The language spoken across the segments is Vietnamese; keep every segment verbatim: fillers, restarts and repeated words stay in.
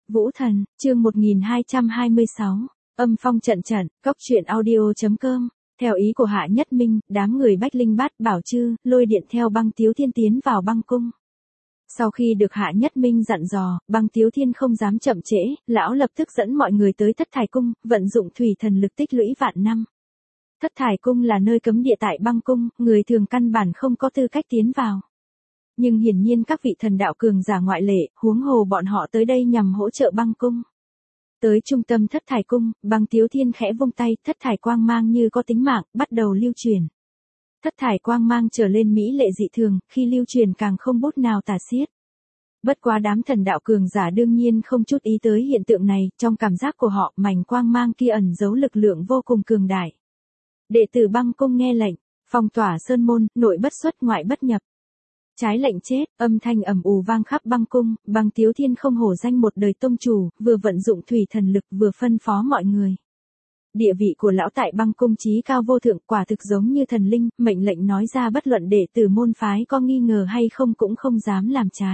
Vũ Thần, chương một nghìn hai trăm hai mươi sáu, âm phong trận trận, cốc truyện audio.com. Theo ý của Hạ Nhất Minh, đám người Bách Linh Bát Bảo Chư, lôi điện theo Băng Tiếu Thiên tiến vào băng cung. Sau khi được Hạ Nhất Minh dặn dò, Băng Tiếu Thiên không dám chậm trễ, lão lập tức dẫn mọi người tới Thất Thải Cung, vận dụng thủy thần lực tích lũy vạn năm. Thất Thải Cung là nơi cấm địa tại băng cung, người thường căn bản không có tư cách tiến vào. Nhưng hiển nhiên các vị thần đạo cường giả ngoại lệ, huống hồ bọn họ tới đây nhằm hỗ trợ băng cung. Tới trung tâm Thất Thải Cung, Băng Tiếu Thiên khẽ vung tay, thất thải quang mang như có tính mạng, bắt đầu lưu truyền. Thất thải quang mang trở lên mỹ lệ dị thường, khi lưu truyền càng không bút nào tả xiết. Bất quá đám thần đạo cường giả đương nhiên không chút ý tới hiện tượng này, trong cảm giác của họ, mảnh quang mang kia ẩn giấu lực lượng vô cùng cường đại. Đệ tử băng cung nghe lệnh, phong tỏa sơn môn, nội bất xuất ngoại bất nhập. Trái lệnh chết, âm thanh ầm ù vang khắp băng cung, Băng Tiếu Thiên không hổ danh một đời tông chủ, vừa vận dụng thủy thần lực vừa phân phó mọi người. Địa vị của lão tại băng cung chí cao vô thượng, quả thực giống như thần linh, mệnh lệnh nói ra bất luận đệ tử môn phái có nghi ngờ hay không cũng không dám làm trái.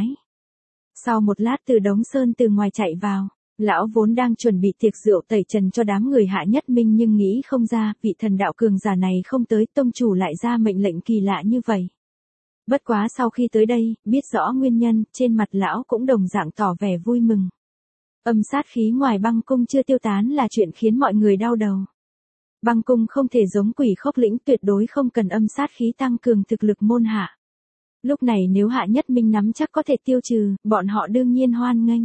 Sau một lát Từ Đống Sơn từ ngoài chạy vào, lão vốn đang chuẩn bị tiệc rượu tẩy trần cho đám người Hạ Nhất Minh nhưng nghĩ không ra, vị thần đạo cường giả này không tới, tông chủ lại ra mệnh lệnh kỳ lạ như vậy. Bất quá sau khi tới đây, biết rõ nguyên nhân, trên mặt lão cũng đồng dạng tỏ vẻ vui mừng. Âm sát khí ngoài băng cung chưa tiêu tán là chuyện khiến mọi người đau đầu. Băng cung không thể giống Quỷ Khốc Lĩnh, tuyệt đối không cần âm sát khí tăng cường thực lực môn hạ. Lúc này nếu Hạ Nhất Minh nắm chắc có thể tiêu trừ, bọn họ đương nhiên hoan nghênh.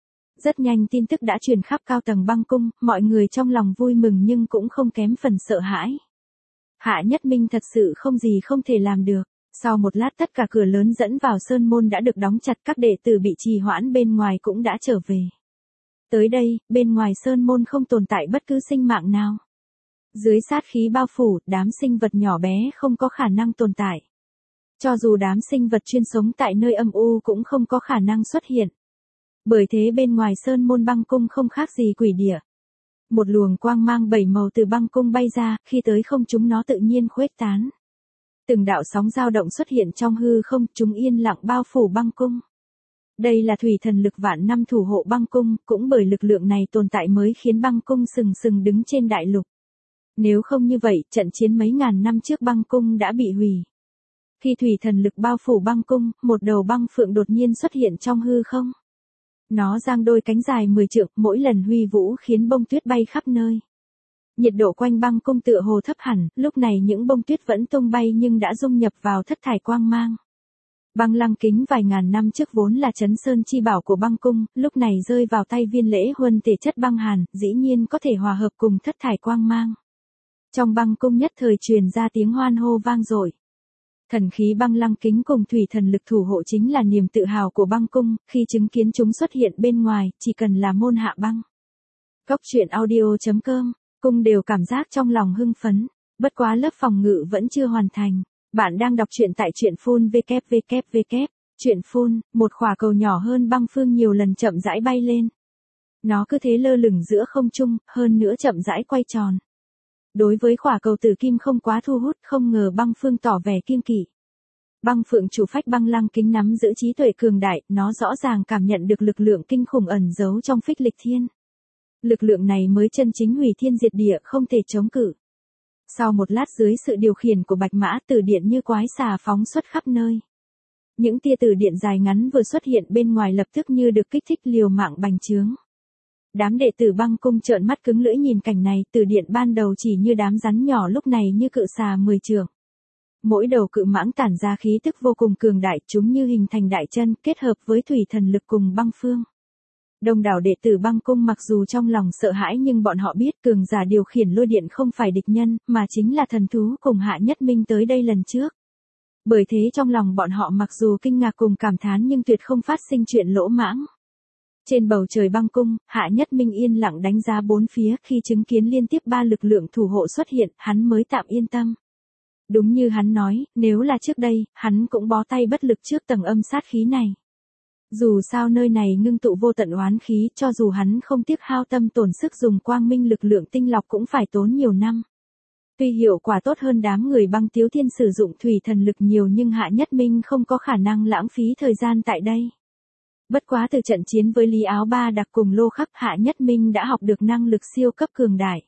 Rất nhanh tin tức đã truyền khắp cao tầng băng cung, mọi người trong lòng vui mừng nhưng cũng không kém phần sợ hãi. Hạ Nhất Minh thật sự không gì không thể làm được. Sau một lát tất cả cửa lớn dẫn vào sơn môn đã được đóng chặt, các đệ tử bị trì hoãn bên ngoài cũng đã trở về. Tới đây, bên ngoài sơn môn không tồn tại bất cứ sinh mạng nào. Dưới sát khí bao phủ, đám sinh vật nhỏ bé không có khả năng tồn tại. Cho dù đám sinh vật chuyên sống tại nơi âm u cũng không có khả năng xuất hiện. Bởi thế bên ngoài sơn môn băng cung không khác gì quỷ địa. Một luồng quang mang bảy màu từ băng cung bay ra, khi tới không chúng nó tự nhiên khuếch tán. Từng đạo sóng dao động xuất hiện trong hư không, chúng yên lặng bao phủ băng cung. Đây là thủy thần lực vạn năm thủ hộ băng cung, cũng bởi lực lượng này tồn tại mới khiến băng cung sừng sừng đứng trên đại lục. Nếu không như vậy, trận chiến mấy ngàn năm trước băng cung đã bị hủy. Khi thủy thần lực bao phủ băng cung, một đầu băng phượng đột nhiên xuất hiện trong hư không. Nó giang đôi cánh dài mười trượng, mỗi lần huy vũ khiến bông tuyết bay khắp nơi. Nhiệt độ quanh băng cung tựa hồ thấp hẳn, lúc này những bông tuyết vẫn tung bay nhưng đã dung nhập vào thất thải quang mang. Băng lăng kính vài ngàn năm trước vốn là trấn sơn chi bảo của băng cung, lúc này rơi vào tay Viên Lễ Huân thể chất băng hàn, dĩ nhiên có thể hòa hợp cùng thất thải quang mang. Trong băng cung nhất thời truyền ra tiếng hoan hô vang dội. Thần khí băng lăng kính cùng thủy thần lực thủ hộ chính là niềm tự hào của băng cung, khi chứng kiến chúng xuất hiện bên ngoài, chỉ cần là môn hạ băng. Cốc truyện audio.com. Cung đều cảm giác trong lòng hưng phấn, bất quá lớp phòng ngự vẫn chưa hoàn thành. Bạn đang đọc truyện tại truyện phun www. Truyện phun, một khỏa cầu nhỏ hơn băng phương nhiều lần chậm rãi bay lên. Nó cứ thế lơ lửng giữa không trung, hơn nữa chậm rãi quay tròn. Đối với khỏa cầu tử kim không quá thu hút, không ngờ băng phương tỏ vẻ kiêng kỵ. Băng phượng chủ phách băng lăng kính nắm giữ trí tuệ cường đại, nó rõ ràng cảm nhận được lực lượng kinh khủng ẩn giấu trong phích lịch thiên. Lực lượng này mới chân chính hủy thiên diệt địa, không thể chống cự. Sau một lát dưới sự điều khiển của bạch mã, tử điện như quái xà phóng xuất khắp nơi. Những tia tử điện dài ngắn vừa xuất hiện bên ngoài lập tức như được kích thích liều mạng bành trướng. Đám đệ tử băng cung trợn mắt cứng lưỡi nhìn cảnh này, tử điện ban đầu chỉ như đám rắn nhỏ lúc này như cự xà mười trượng. Mỗi đầu cự mãng tản ra khí tức vô cùng cường đại, chúng như hình thành đại chân, kết hợp với thủy thần lực cùng băng phương. Đông đảo đệ tử băng cung mặc dù trong lòng sợ hãi nhưng bọn họ biết cường giả điều khiển lôi điện không phải địch nhân, mà chính là thần thú cùng Hạ Nhất Minh tới đây lần trước. Bởi thế trong lòng bọn họ mặc dù kinh ngạc cùng cảm thán nhưng tuyệt không phát sinh chuyện lỗ mãng. Trên bầu trời băng cung, Hạ Nhất Minh yên lặng đánh giá bốn phía, khi chứng kiến liên tiếp ba lực lượng thủ hộ xuất hiện, hắn mới tạm yên tâm. Đúng như hắn nói, nếu là trước đây, hắn cũng bó tay bất lực trước tầng âm sát khí này. Dù sao nơi này ngưng tụ vô tận oán khí, cho dù hắn không tiếc hao tâm tổn sức dùng quang minh lực lượng tinh lọc cũng phải tốn nhiều năm. Tuy hiệu quả tốt hơn đám người Băng Tiếu Thiên sử dụng thủy thần lực nhiều nhưng Hạ Nhất Minh không có khả năng lãng phí thời gian tại đây. Bất quá từ trận chiến với Lý Áo Ba Đặc cùng Lô Khắc, Hạ Nhất Minh đã học được năng lực siêu cấp cường đại.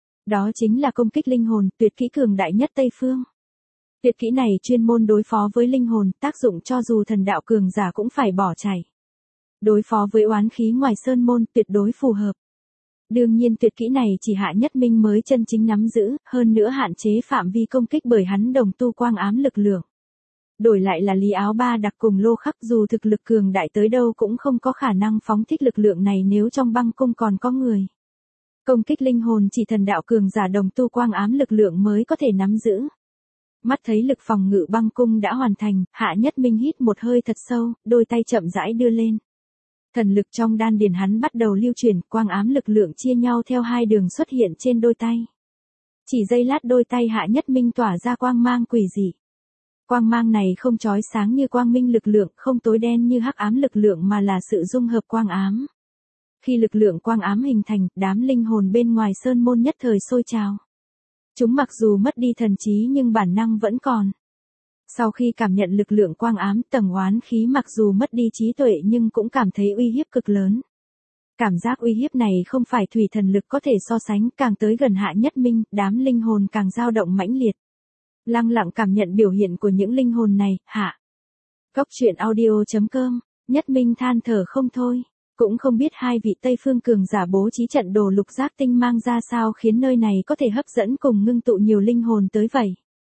Đó chính là công kích linh hồn, tuyệt kỹ cường đại nhất Tây Phương. Tuyệt kỹ này chuyên môn đối phó với linh hồn, tác dụng cho dù thần đạo cường giả cũng phải bỏ chạy. Đối phó với oán khí ngoài sơn môn tuyệt đối phù hợp. Đương nhiên tuyệt kỹ này chỉ Hạ Nhất Minh mới chân chính nắm giữ, hơn nữa hạn chế phạm vi công kích bởi hắn đồng tu quang ám lực lượng. Đổi lại là Lý Áo Ba Đặc cùng Lô Khắc dù thực lực cường đại tới đâu cũng không có khả năng phóng thích lực lượng này nếu trong băng cung còn có người. Công kích linh hồn chỉ thần đạo cường giả đồng tu quang ám lực lượng mới có thể nắm giữ. Mắt thấy lực phòng ngự băng cung đã hoàn thành, Hạ Nhất Minh hít một hơi thật sâu, đôi tay chậm rãi đưa lên. Thần lực trong đan điền hắn bắt đầu lưu chuyển, quang ám lực lượng chia nhau theo hai đường xuất hiện trên đôi tay. Chỉ giây lát đôi tay Hạ Nhất Minh tỏa ra quang mang quỷ dị. Quang mang này không chói sáng như quang minh lực lượng, không tối đen như hắc ám lực lượng mà là sự dung hợp quang ám. Khi lực lượng quang ám hình thành, đám linh hồn bên ngoài sơn môn nhất thời sôi trào. Chúng mặc dù mất đi thần trí nhưng bản năng vẫn còn. Sau khi cảm nhận lực lượng quang ám, tầng oán khí mặc dù mất đi trí tuệ nhưng cũng cảm thấy uy hiếp cực lớn. Cảm giác uy hiếp này không phải thủy thần lực có thể so sánh, càng tới gần Hạ Nhất Minh, đám linh hồn càng dao động mãnh liệt. Lặng lặng cảm nhận biểu hiện của những linh hồn này, hạ. Cốc truyện audio chấm com, Nhất Minh than thở không thôi. Cũng không biết hai vị Tây Phương cường giả bố trí trận đồ lục giác tinh mang ra sao khiến nơi này có thể hấp dẫn cùng ngưng tụ nhiều linh hồn tới vậy.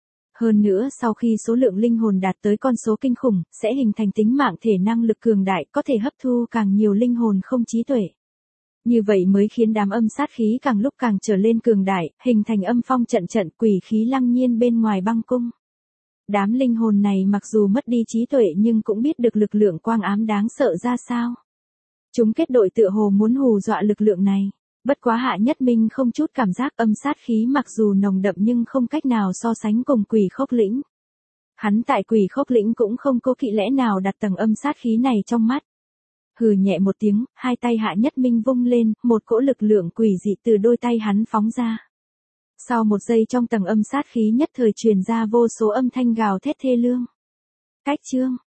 Hơn nữa sau khi số lượng linh hồn đạt tới con số kinh khủng, sẽ hình thành tính mạng thể năng lực cường đại có thể hấp thu càng nhiều linh hồn không trí tuệ. Như vậy mới khiến đám âm sát khí càng lúc càng trở lên cường đại, hình thành âm phong trận trận quỷ khí lăng nhiên bên ngoài băng cung. Đám linh hồn này mặc dù mất đi trí tuệ nhưng cũng biết được lực lượng quang ám đáng sợ ra sao. Chúng kết đội tựa hồ muốn hù dọa lực lượng này. Bất quá Hạ Nhất Minh không chút cảm giác âm sát khí mặc dù nồng đậm nhưng không cách nào so sánh cùng quỷ khốc lĩnh. Hắn tại quỷ khốc lĩnh cũng không cố kỵ lẽ nào đặt tầng âm sát khí này trong mắt. Hừ nhẹ một tiếng, hai tay Hạ Nhất Minh vung lên, một cỗ lực lượng quỷ dị từ đôi tay hắn phóng ra. Sau một giây trong tầng âm sát khí nhất thời truyền ra vô số âm thanh gào thét thê lương. Cách chương